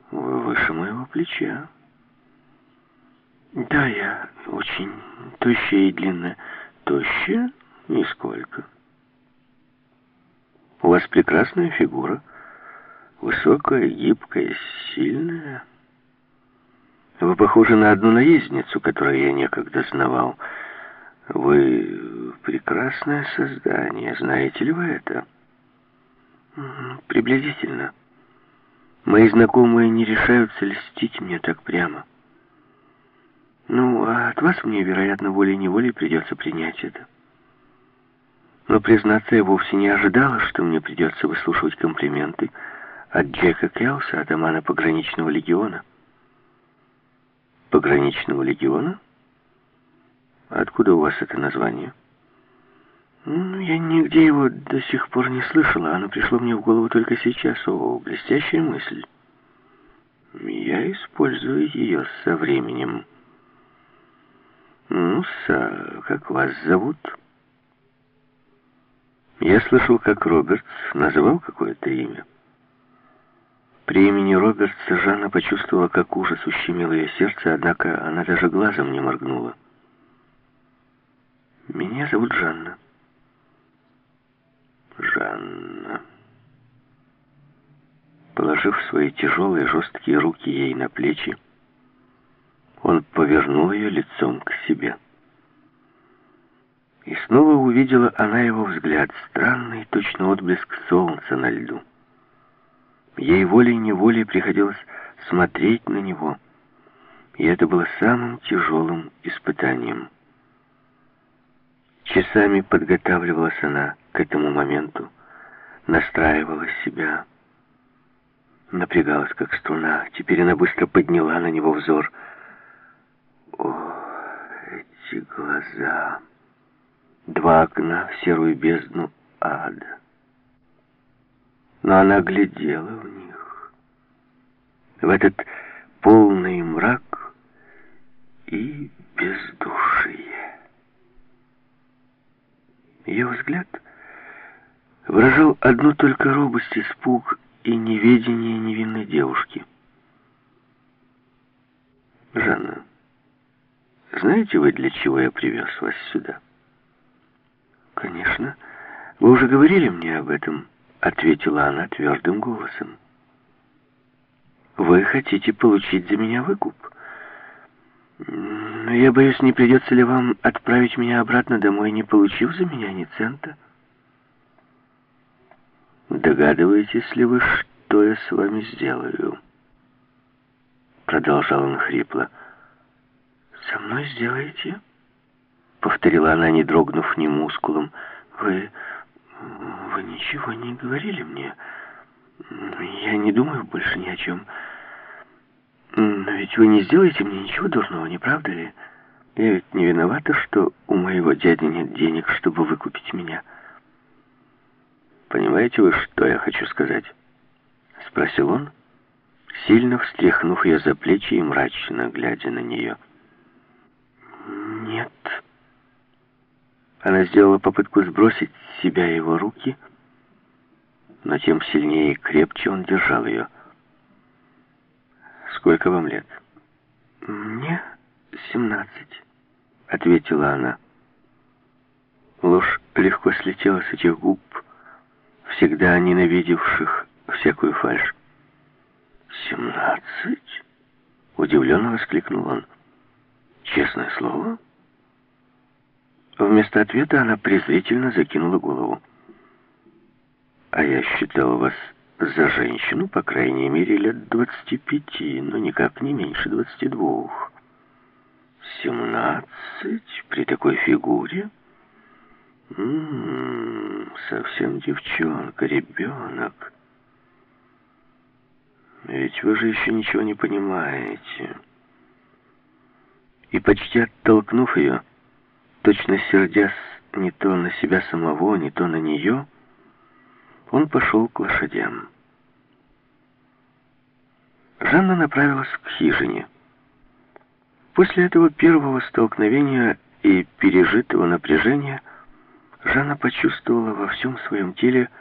Вы выше моего плеча. Да, я очень тощая и длинная. Тощая? Нисколько. У вас прекрасная фигура. Высокая, гибкая, сильная. Вы похожи на одну наездницу, которую я некогда знавал. Вы прекрасное создание. Знаете ли вы это? Приблизительно. Мои знакомые не решаются льстить мне так прямо. Ну, а от вас мне, вероятно, волей-неволей придется принять это. Но, признаться, я вовсе не ожидала, что мне придется выслушивать комплименты от Джека Келса, атамана пограничного легиона. Пограничного легиона? Откуда у вас это название? Я нигде его до сих пор не слышала. Оно пришло мне в голову только сейчас. О, блестящая мысль. Я использую ее со временем. Как вас зовут? Я слышал, как Робертс называл какое-то имя. При имени Робертса Жанна почувствовала, как ужас ущемил ее сердце, однако она даже глазом не моргнула. Меня зовут Жанна. Жанна. Положив свои тяжелые жесткие руки ей на плечи, он повернул ее лицом к себе. И снова увидела она его взгляд, странный, точно отблеск солнца на льду. Ей волей-неволей приходилось смотреть на него, и это было самым тяжелым испытанием. Часами подготавливалась она к этому моменту, настраивала себя, напрягалась, как струна. Теперь она быстро подняла на него взор. О, эти глаза! Два окна в серую бездну ада. Но она глядела в них, в этот полный мрак и бездушие. Ее взгляд выражал одну только робость, испуг и неведение невинной девушки. «Жанна, знаете вы, для чего я привез вас сюда?» «Конечно. Вы уже говорили мне об этом», — ответила она твердым голосом. «Вы хотите получить за меня выкуп? Но я боюсь, не придется ли вам отправить меня обратно домой, не получив за меня ни цента?» «Догадываетесь ли вы, что я с вами сделаю?» Продолжал он хрипло. «Со мной сделаете?» Повторила она, не дрогнув ни мускулом. Вы ничего не говорили мне. Я не думаю больше ни о чем. Но ведь вы не сделаете мне ничего дурного, не правда ли? Я ведь не виновата, что у моего дяди нет денег, чтобы выкупить меня». «Понимаете вы, что я хочу сказать?» Спросил он, сильно встряхнув ее за плечи и мрачно глядя на нее. «Нет». Она сделала попытку сбросить с себя его руки, но тем сильнее и крепче он держал ее. «Сколько вам лет?» «Мне 17», — ответила она. Ложь легко слетела с этих губ, всегда ненавидевших всякую фальшь. 17? Удивленно воскликнул он. «Честное слово?» Вместо ответа она презрительно закинула голову. «А я считал вас за женщину, по крайней мере, лет 25, но никак не меньше 22. 17? При такой фигуре? Совсем девчонка, ребенок. Ведь вы же еще ничего не понимаете». И почти оттолкнув ее, точно сердясь не то на себя самого, не то на нее, он пошел к лошадям. Жанна направилась к хижине. После этого первого столкновения и пережитого напряжения Жанна почувствовала во всем своем теле